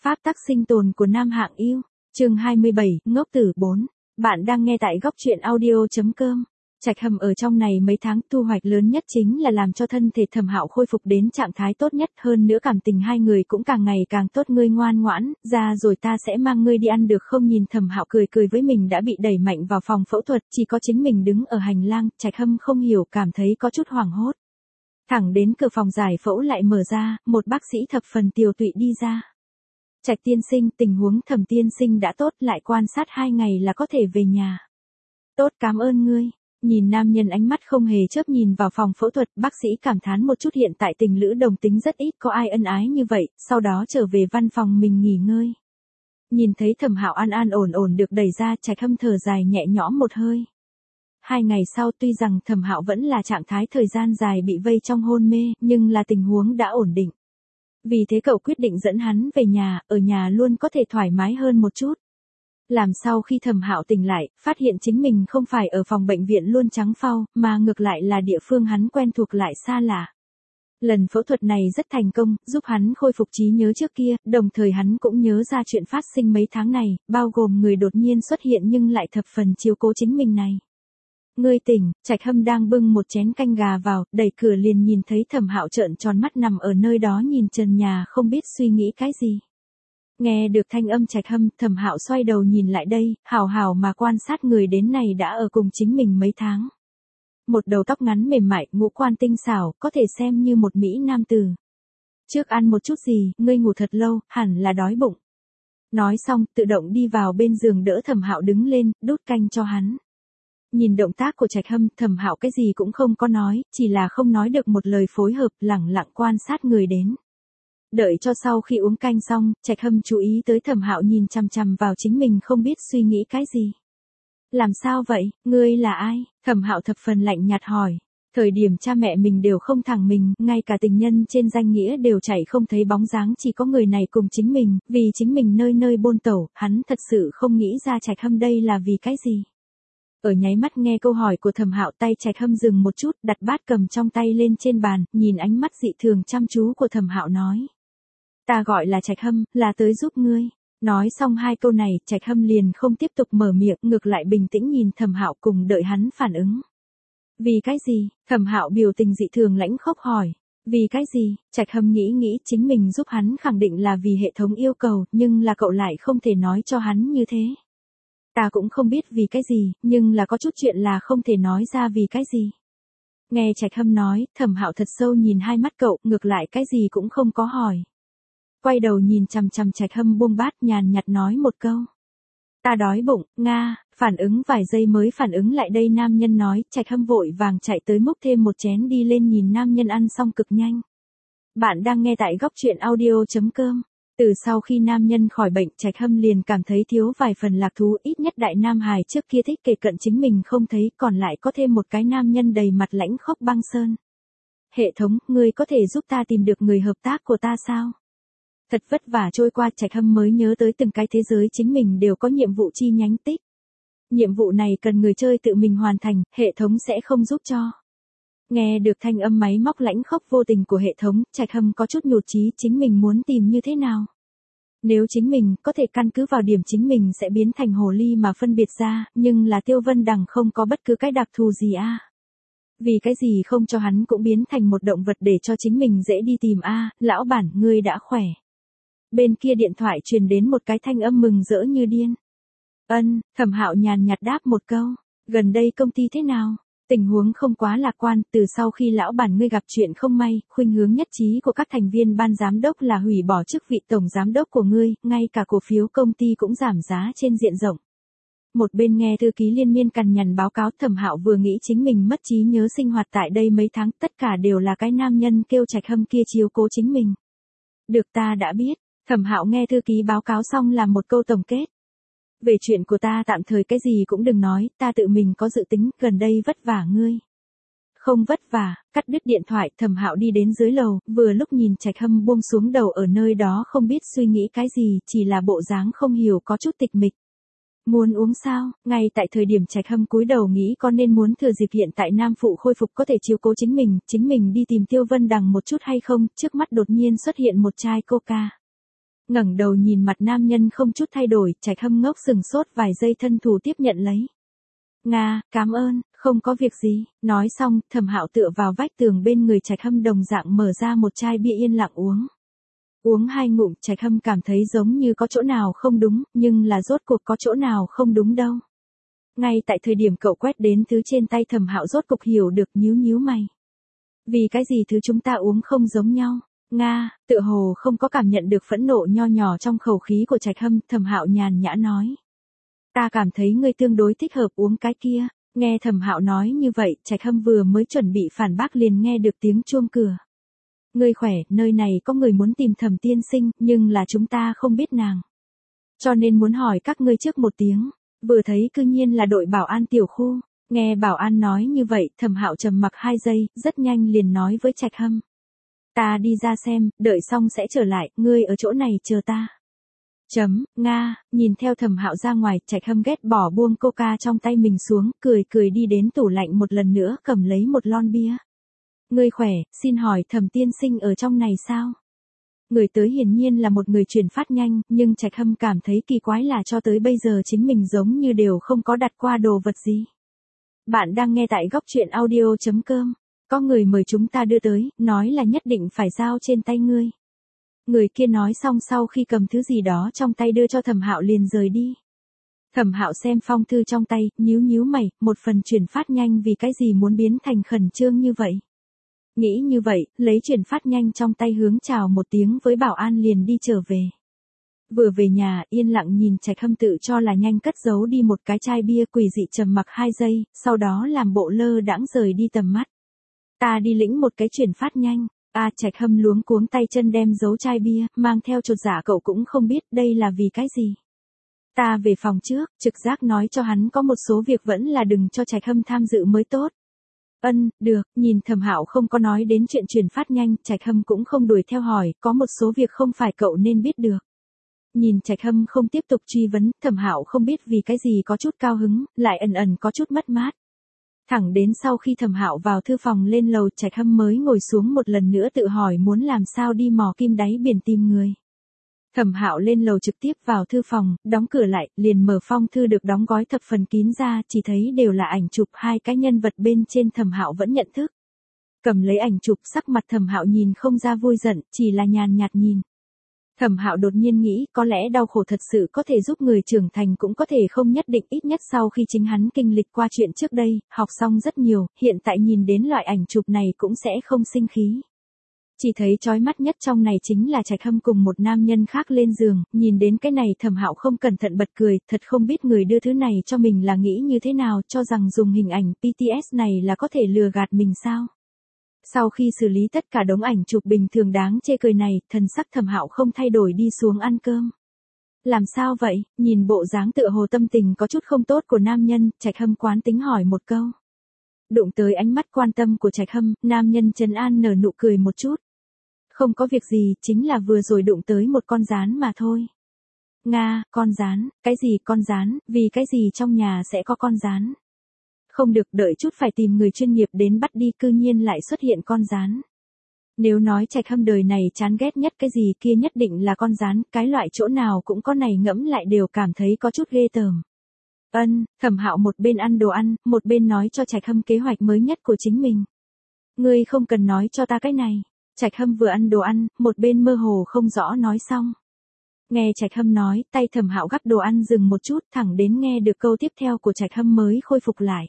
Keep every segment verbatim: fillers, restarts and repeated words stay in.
Pháp tắc sinh tồn của Nam Hạng Yêu, chương hai mươi bảy, ngốc tử bốn. Bạn đang nghe tại góc truyện audio chấm com. Trạch Hâm ở trong này mấy tháng, thu hoạch lớn nhất chính là làm cho thân thể Thẩm Hạo khôi phục đến trạng thái tốt nhất, hơn nữa cảm tình hai người cũng càng ngày càng tốt. Ngươi ngoan ngoãn, ra rồi ta sẽ mang ngươi đi ăn được không? Nhìn Thẩm Hạo cười cười với mình đã bị đẩy mạnh vào phòng phẫu thuật, chỉ có chính mình đứng ở hành lang, Trạch Hâm không hiểu cảm thấy có chút hoảng hốt. Thẳng đến cửa phòng giải phẫu lại mở ra, một bác sĩ thập phần tiều tụy đi ra. Trạch tiên sinh, tình huống Thẩm tiên sinh đã tốt, lại quan sát hai ngày là có thể về nhà. Tốt, cảm ơn ngươi. Nhìn nam nhân ánh mắt không hề chớp nhìn vào phòng phẫu thuật, bác sĩ cảm thán một chút, hiện tại tình lữ đồng tính rất ít có ai ân ái như vậy, sau đó trở về văn phòng mình nghỉ ngơi. Nhìn thấy Thẩm Hạo an an ổn ổn được đẩy ra, Trạch Hâm thở dài nhẹ nhõm một hơi. Hai ngày sau, tuy rằng Thẩm Hạo vẫn là trạng thái thời gian dài bị vây trong hôn mê, nhưng là tình huống đã ổn định. Vì thế cậu quyết định dẫn hắn về nhà, ở nhà luôn có thể thoải mái hơn một chút. Làm sau khi Thẩm Hạo tỉnh lại, phát hiện chính mình không phải ở phòng bệnh viện luôn trắng phau, mà ngược lại là địa phương hắn quen thuộc lại xa lạ. Lần phẫu thuật này rất thành công, giúp hắn khôi phục trí nhớ trước kia, đồng thời hắn cũng nhớ ra chuyện phát sinh mấy tháng này, bao gồm người đột nhiên xuất hiện nhưng lại thập phần chiếu cố chính mình này. Ngươi tỉnh, Trạch Hâm đang bưng một chén canh gà vào, đẩy cửa liền nhìn thấy Thẩm Hạo trợn tròn mắt nằm ở nơi đó nhìn trần nhà không biết suy nghĩ cái gì. Nghe được thanh âm Trạch Hâm, Thẩm Hạo xoay đầu nhìn lại đây, hào hào mà quan sát người đến này đã ở cùng chính mình mấy tháng. Một đầu tóc ngắn mềm mại, ngũ quan tinh xảo, có thể xem như một mỹ nam tử. Trước ăn một chút gì, ngươi ngủ thật lâu, hẳn là đói bụng. Nói xong, tự động đi vào bên giường đỡ Thẩm Hạo đứng lên, đút canh cho hắn. Nhìn động tác của Trạch Hâm, Thẩm Hạo cái gì cũng không có nói, chỉ là không nói được một lời phối hợp, lẳng lặng quan sát người đến. Đợi cho sau khi uống canh xong, Trạch Hâm chú ý tới Thẩm Hạo nhìn chằm chằm vào chính mình không biết suy nghĩ cái gì. Làm sao vậy, ngươi là ai? Thẩm Hạo thập phần lạnh nhạt hỏi. Thời điểm cha mẹ mình đều không thẳng mình, ngay cả tình nhân trên danh nghĩa đều chạy không thấy bóng dáng, chỉ có người này cùng chính mình, vì chính mình nơi nơi bôn tẩu, hắn thật sự không nghĩ ra Trạch Hâm đây là vì cái gì. Ở nháy mắt nghe câu hỏi của Thẩm Hạo, tay Trạch Hâm dừng một chút, đặt bát cầm trong tay lên trên bàn, nhìn ánh mắt dị thường chăm chú của Thẩm Hạo nói. Ta gọi là Trạch Hâm, là tới giúp ngươi. Nói xong hai câu này, Trạch Hâm liền không tiếp tục mở miệng, ngược lại bình tĩnh nhìn Thẩm Hạo cùng đợi hắn phản ứng. Vì cái gì? Thẩm Hạo biểu tình dị thường lãnh khốc hỏi. Vì cái gì? Trạch Hâm nghĩ nghĩ, chính mình giúp hắn khẳng định là vì hệ thống yêu cầu, nhưng là cậu lại không thể nói cho hắn như thế. Ta cũng không biết vì cái gì, nhưng là có chút chuyện là không thể nói ra vì cái gì. Nghe Trạch Hâm nói, Thẩm Hạo thật sâu nhìn hai mắt cậu, ngược lại cái gì cũng không có hỏi. Quay đầu nhìn chằm chằm Trạch Hâm buông bát, nhàn nhạt nói một câu. Ta đói bụng, Nga, phản ứng vài giây mới phản ứng lại đây nam nhân nói, Trạch Hâm vội vàng chạy tới múc thêm một chén đi lên, nhìn nam nhân ăn xong cực nhanh. Bạn đang nghe tại góc truyện audio chấm com. Từ sau khi nam nhân khỏi bệnh, Trạch Hâm liền cảm thấy thiếu vài phần lạc thú, ít nhất đại nam hài trước kia thích kề cận chính mình không thấy, còn lại có thêm một cái nam nhân đầy mặt lãnh khốc băng sơn. Hệ thống, ngươi có thể giúp ta tìm được người hợp tác của ta sao? Thật vất vả trôi qua, Trạch Hâm mới nhớ tới từng cái thế giới chính mình đều có nhiệm vụ chi nhánh tích. Nhiệm vụ này cần người chơi tự mình hoàn thành, hệ thống sẽ không giúp cho. Nghe được thanh âm máy móc lãnh khốc vô tình của hệ thống, Trạch Hâm có chút nhụt chí, chính mình muốn tìm như thế nào? Nếu chính mình có thể căn cứ vào điểm chính mình sẽ biến thành hồ ly mà phân biệt ra, nhưng là Tiêu Vân Đằng không có bất cứ cái đặc thù gì a. À? Vì cái gì không cho hắn cũng biến thành một động vật để cho chính mình dễ đi tìm a, à? Lão bản, ngươi đã khỏe. Bên kia điện thoại truyền đến một cái thanh âm mừng rỡ như điên. Ân, Thẩm Hạo nhàn nhạt đáp một câu. Gần đây công ty thế nào? Tình huống không quá lạc quan, từ sau khi lão bản ngươi gặp chuyện không may, khuynh hướng nhất trí của các thành viên ban giám đốc là hủy bỏ chức vị tổng giám đốc của ngươi, ngay cả cổ phiếu công ty cũng giảm giá trên diện rộng. Một bên nghe thư ký liên miên cằn nhằn báo cáo, Thẩm Hạo vừa nghĩ chính mình mất trí nhớ sinh hoạt tại đây mấy tháng, tất cả đều là cái nam nhân kêu Trạch Hâm kia chiếu cố chính mình. Được, ta đã biết. Thẩm Hạo nghe thư ký báo cáo xong làm một câu tổng kết. Về chuyện của ta tạm thời cái gì cũng đừng nói, ta tự mình có dự tính, gần đây vất vả ngươi. Không vất vả, cắt đứt điện thoại, Thẩm Hạo đi đến dưới lầu, vừa lúc nhìn Trạch Hâm buông xuống đầu ở nơi đó không biết suy nghĩ cái gì, chỉ là bộ dáng không hiểu có chút tịch mịch. Muốn uống sao? Ngay tại thời điểm Trạch Hâm cúi đầu nghĩ có nên muốn thừa dịp hiện tại nam phụ khôi phục có thể chiếu cố chính mình, chính mình đi tìm Tiêu Vân Đằng một chút hay không, trước mắt đột nhiên xuất hiện một chai coca. Ngẩng đầu nhìn mặt nam nhân không chút thay đổi, Trạch Hâm ngốc sừng sốt vài giây thân thủ tiếp nhận lấy. Nga, cảm ơn, không có việc gì, nói xong, Thẩm Hạo tựa vào vách tường bên người Trạch Hâm đồng dạng mở ra một chai bia yên lặng uống. Uống hai ngụm, Trạch Hâm cảm thấy giống như có chỗ nào không đúng, nhưng là rốt cuộc có chỗ nào không đúng đâu. Ngay tại thời điểm cậu quét đến thứ trên tay Thẩm Hạo rốt cục hiểu được, nhíu nhíu mày. Vì cái gì thứ chúng ta uống không giống nhau? Nga, tựa hồ không có cảm nhận được phẫn nộ nho nhỏ trong khẩu khí của Trạch Hâm, Thẩm Hạo nhàn nhã nói. Ta cảm thấy ngươi tương đối thích hợp uống cái kia. Nghe Thẩm Hạo nói như vậy, Trạch Hâm vừa mới chuẩn bị phản bác liền nghe được tiếng chuông cửa. Ngươi khỏe, nơi này có người muốn tìm Thẩm tiên sinh, nhưng là chúng ta không biết nàng. Cho nên muốn hỏi các ngươi trước một tiếng. Vừa thấy cư nhiên là đội bảo an tiểu khu. Nghe bảo an nói như vậy, Thẩm Hạo trầm mặc hai giây, rất nhanh liền nói với Trạch Hâm. Ta đi ra xem, đợi xong sẽ trở lại, ngươi ở chỗ này chờ ta. Chấm, Nga, nhìn theo Thẩm Hạo ra ngoài, Trạch Hâm ghét bỏ buông coca trong tay mình xuống, cười cười đi đến tủ lạnh một lần nữa cầm lấy một lon bia. Ngươi khỏe, xin hỏi Thẩm tiên sinh ở trong này sao? Người tới hiển nhiên là một người chuyển phát nhanh, nhưng Trạch Hâm cảm thấy kỳ quái là cho tới bây giờ chính mình giống như đều không có đặt qua đồ vật gì. Bạn đang nghe tại góc truyện audio chấm com. Có người mời chúng ta đưa tới, nói là nhất định phải giao trên tay ngươi. Người kia nói xong sau khi cầm thứ gì đó trong tay đưa cho Thẩm Hạo liền rời đi. Thẩm Hạo xem phong thư trong tay, nhíu nhíu mày, một phần chuyển phát nhanh vì cái gì muốn biến thành khẩn trương như vậy. Nghĩ như vậy, lấy chuyển phát nhanh trong tay hướng chào một tiếng với bảo an liền đi trở về. Vừa về nhà, yên lặng nhìn Trạch Hâm tự cho là nhanh cất giấu đi một cái chai bia, quỷ dị trầm mặc hai giây, sau đó làm bộ lơ đãng rời đi tầm mắt. Ta đi lĩnh một cái chuyển phát nhanh. A à, Trạch Hâm luống cuống tay chân đem giấu chai bia, mang theo chột dạ cậu cũng không biết đây là vì cái gì. Ta về phòng trước, trực giác nói cho hắn có một số việc vẫn là đừng cho Trạch Hâm tham dự mới tốt. Ân, được, nhìn Thẩm Hạo không có nói đến chuyện chuyển phát nhanh, Trạch Hâm cũng không đuổi theo hỏi, có một số việc không phải cậu nên biết được. Nhìn Trạch Hâm không tiếp tục truy vấn, Thẩm Hạo không biết vì cái gì có chút cao hứng, lại ẩn ẩn có chút mất mát. Thẳng đến sau khi Thẩm Hạo vào thư phòng lên lầu, Trạch Hâm mới ngồi xuống một lần nữa tự hỏi muốn làm sao đi mò kim đáy biển tìm người. Thẩm Hạo lên lầu trực tiếp vào thư phòng, đóng cửa lại, liền mở phong thư được đóng gói thập phần kín ra, chỉ thấy đều là ảnh chụp hai cái nhân vật bên trên. Thẩm Hạo vẫn nhận thức. Cầm lấy ảnh chụp, sắc mặt Thẩm Hạo nhìn không ra vui giận, chỉ là nhàn nhạt nhìn. Thẩm Hạo đột nhiên nghĩ, có lẽ đau khổ thật sự có thể giúp người trưởng thành, cũng có thể không nhất định, ít nhất sau khi chính hắn kinh lịch qua chuyện trước đây, học xong rất nhiều, hiện tại nhìn đến loại ảnh chụp này cũng sẽ không sinh khí. Chỉ thấy chói mắt nhất trong này chính là Trạch Hâm cùng một nam nhân khác lên giường, nhìn đến cái này Thẩm Hạo không cẩn thận bật cười, thật không biết người đưa thứ này cho mình là nghĩ như thế nào, cho rằng dùng hình ảnh pê tê ét này là có thể lừa gạt mình sao. Sau khi xử lý tất cả đống ảnh chụp bình thường đáng chê cười này, thần sắc Thẩm Hạo không thay đổi đi xuống ăn cơm. Làm sao vậy? Nhìn bộ dáng tựa hồ tâm tình có chút không tốt của nam nhân, Trạch Hâm quán tính hỏi một câu. Đụng tới ánh mắt quan tâm của Trạch Hâm, nam nhân trấn an nở nụ cười một chút. Không có việc gì, chính là vừa rồi đụng tới một con gián mà thôi. Nga, con gián, cái gì con gián, vì cái gì trong nhà sẽ có con gián? Không được, đợi chút phải tìm người chuyên nghiệp đến bắt đi, cư nhiên lại xuất hiện con gián. Nếu nói Trạch Hâm đời này chán ghét nhất cái gì kia nhất định là con gián, cái loại chỗ nào cũng có này ngẫm lại đều cảm thấy có chút ghê tởm. Ân, Thẩm Hạo một bên ăn đồ ăn, một bên nói cho Trạch Hâm kế hoạch mới nhất của chính mình. Ngươi không cần nói cho ta cái này. Trạch Hâm vừa ăn đồ ăn, một bên mơ hồ không rõ nói xong. Nghe Trạch Hâm nói, tay Thẩm Hạo gắp đồ ăn dừng một chút, thẳng đến nghe được câu tiếp theo của Trạch Hâm mới khôi phục lại.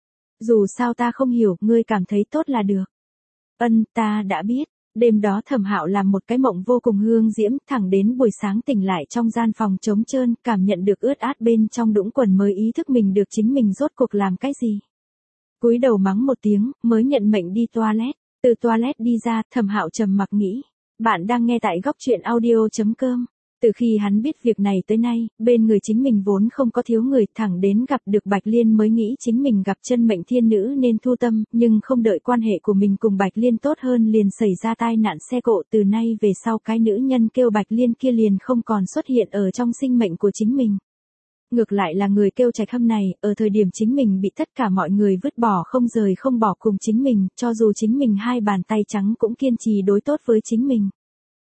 Dù sao ta không hiểu, ngươi cảm thấy tốt là được. Ân, ta đã biết. Đêm đó Thẩm Hạo làm một cái mộng vô cùng hương diễm, thẳng đến buổi sáng tỉnh lại trong gian phòng trống trơn, cảm nhận được ướt át bên trong đũng quần mới ý thức mình được chính mình rốt cuộc làm cái gì. Cúi đầu mắng một tiếng, mới nhận mệnh đi toilet. Từ toilet đi ra, Thẩm Hạo trầm mặc nghĩ. Bạn đang nghe tại góc truyện audio chấm com. Từ khi hắn biết việc này tới nay, bên người chính mình vốn không có thiếu người, thẳng đến gặp được Bạch Liên mới nghĩ chính mình gặp chân mệnh thiên nữ nên thu tâm, nhưng không đợi quan hệ của mình cùng Bạch Liên tốt hơn liền xảy ra tai nạn xe cộ. Từ nay về sau cái nữ nhân kêu Bạch Liên kia liền không còn xuất hiện ở trong sinh mệnh của chính mình. Ngược lại là người kêu Trạch Hâm này, ở thời điểm chính mình bị tất cả mọi người vứt bỏ không rời không bỏ cùng chính mình, cho dù chính mình hai bàn tay trắng cũng kiên trì đối tốt với chính mình.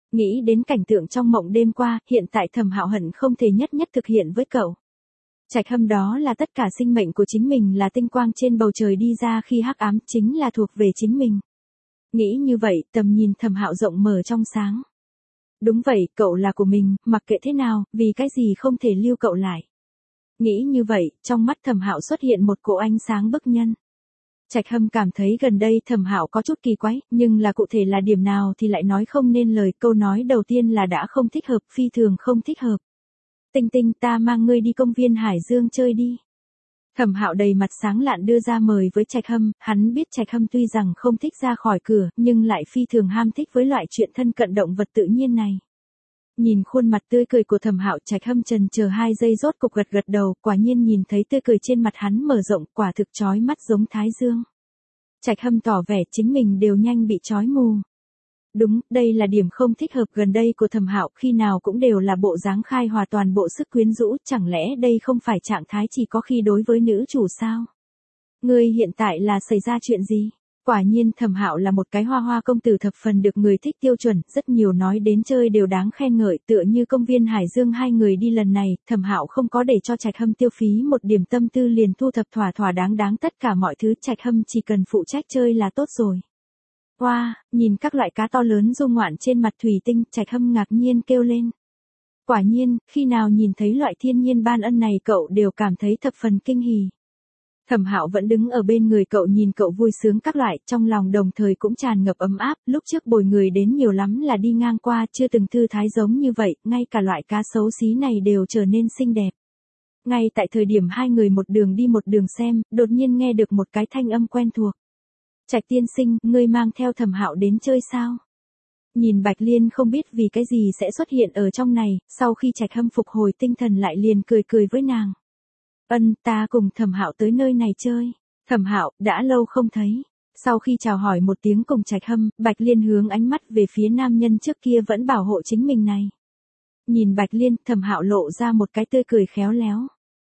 Nghĩ đến cảnh tượng trong mộng đêm qua, hiện tại Thẩm Hạo hận không thể nhất nhất thực hiện với cậu. Trạch Hâm đó là tất cả sinh mệnh của chính mình, là tinh quang trên bầu trời đi ra khi hắc ám chính là thuộc về chính mình. Nghĩ như vậy, tầm nhìn Thẩm Hạo rộng mở trong sáng. Đúng vậy, cậu là của mình, mặc kệ thế nào, vì cái gì không thể lưu cậu lại. Nghĩ như vậy, trong mắt Thẩm Hạo xuất hiện một cỗ ánh sáng bức nhân. Trạch Hâm cảm thấy gần đây Thẩm Hạo có chút kỳ quái, nhưng là cụ thể là điểm nào thì lại nói không nên lời. Câu nói đầu tiên là đã không thích hợp, phi thường không thích hợp. Tinh Tinh, ta mang ngươi đi công viên Hải Dương chơi đi. Thẩm Hạo đầy mặt sáng lạn đưa ra mời với Trạch Hâm, hắn biết Trạch Hâm tuy rằng không thích ra khỏi cửa, nhưng lại phi thường ham thích với loại chuyện thân cận động vật tự nhiên này. Nhìn khuôn mặt tươi cười của Thẩm Hạo, Trạch Hâm chần chờ hai giây rốt cục gật gật đầu, quả nhiên nhìn thấy tươi cười trên mặt hắn mở rộng, quả thực chói mắt giống thái dương. Trạch Hâm tỏ vẻ chính mình đều nhanh bị chói mù. Đúng, đây là điểm không thích hợp gần đây của Thẩm Hạo, khi nào cũng đều là bộ dáng khai hòa toàn bộ sức quyến rũ, chẳng lẽ đây không phải trạng thái chỉ có khi đối với nữ chủ sao? Ngươi hiện tại là xảy ra chuyện gì? Quả nhiên Thẩm Hạo là một cái hoa hoa công tử thập phần được người thích tiêu chuẩn, rất nhiều nói đến chơi đều đáng khen ngợi, tựa như công viên Hải Dương hai người đi lần này, Thẩm Hạo không có để cho Trạch Hâm tiêu phí một điểm tâm tư liền thu thập thỏa thỏa đáng đáng tất cả mọi thứ, Trạch Hâm chỉ cần phụ trách chơi là tốt rồi. Wow, nhìn các loại cá to lớn du ngoạn trên mặt thủy tinh, Trạch Hâm ngạc nhiên kêu lên. Quả nhiên, khi nào nhìn thấy loại thiên nhiên ban ân này cậu đều cảm thấy thập phần kinh hỉ. Thẩm Hạo vẫn đứng ở bên người cậu nhìn cậu vui sướng các loại, trong lòng đồng thời cũng tràn ngập ấm áp, lúc trước bồi người đến nhiều lắm là đi ngang qua, chưa từng thư thái giống như vậy, ngay cả loại cá xấu xí này đều trở nên xinh đẹp. Ngay tại thời điểm hai người một đường đi một đường xem, đột nhiên nghe được một cái thanh âm quen thuộc. Trạch tiên sinh, ngươi mang theo Thẩm Hạo đến chơi sao? Nhìn Bạch Liên không biết vì cái gì sẽ xuất hiện ở trong này, sau khi Trạch Hâm phục hồi tinh thần lại liền cười cười với nàng. Ân, ta cùng Thẩm Hạo tới nơi này chơi. Thẩm Hạo, đã lâu không thấy. Sau khi chào hỏi một tiếng cùng Trạch Hâm, Bạch Liên hướng ánh mắt về phía nam nhân trước kia vẫn bảo hộ chính mình này. Nhìn Bạch Liên, Thẩm Hạo lộ ra một cái tươi cười khéo léo.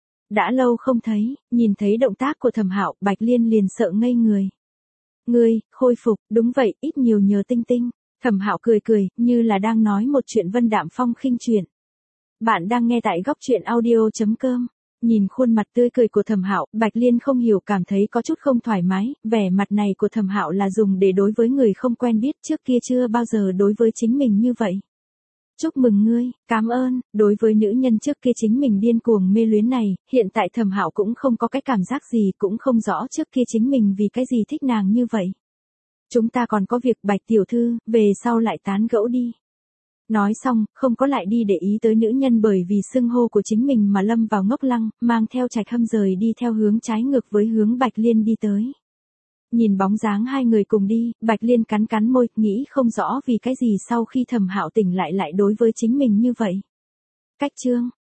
Đã lâu không thấy, nhìn thấy động tác của Thẩm Hạo, Bạch Liên liền sợ ngây người. Ngươi, khôi phục, đúng vậy, ít nhiều nhờ Tinh Tinh. Thẩm Hạo cười cười, như là đang nói một chuyện vân đạm phong khinh chuyện. Bạn đang nghe tại góc truyện audio chấm com. Nhìn khuôn mặt tươi cười của Thẩm Hạo, Bạch Liên không hiểu cảm thấy có chút không thoải mái, vẻ mặt này của Thẩm Hạo là dùng để đối với người không quen biết, trước kia chưa bao giờ đối với chính mình như vậy. Chúc mừng ngươi, cảm ơn, đối với nữ nhân trước kia chính mình điên cuồng mê luyến này, hiện tại Thẩm Hạo cũng không có cái cảm giác gì, cũng không rõ trước kia chính mình vì cái gì thích nàng như vậy. Chúng ta còn có việc Bạch tiểu thư, về sau lại tán gẫu đi. Nói xong, không có lại đi để ý tới nữ nhân bởi vì xưng hô của chính mình mà lâm vào ngốc lăng, mang theo Trạch Hâm rời đi theo hướng trái ngược với hướng Bạch Liên đi tới. Nhìn bóng dáng hai người cùng đi, Bạch Liên cắn cắn môi, nghĩ không rõ vì cái gì sau khi Thẩm Hạo tỉnh lại lại đối với chính mình như vậy. Cách chương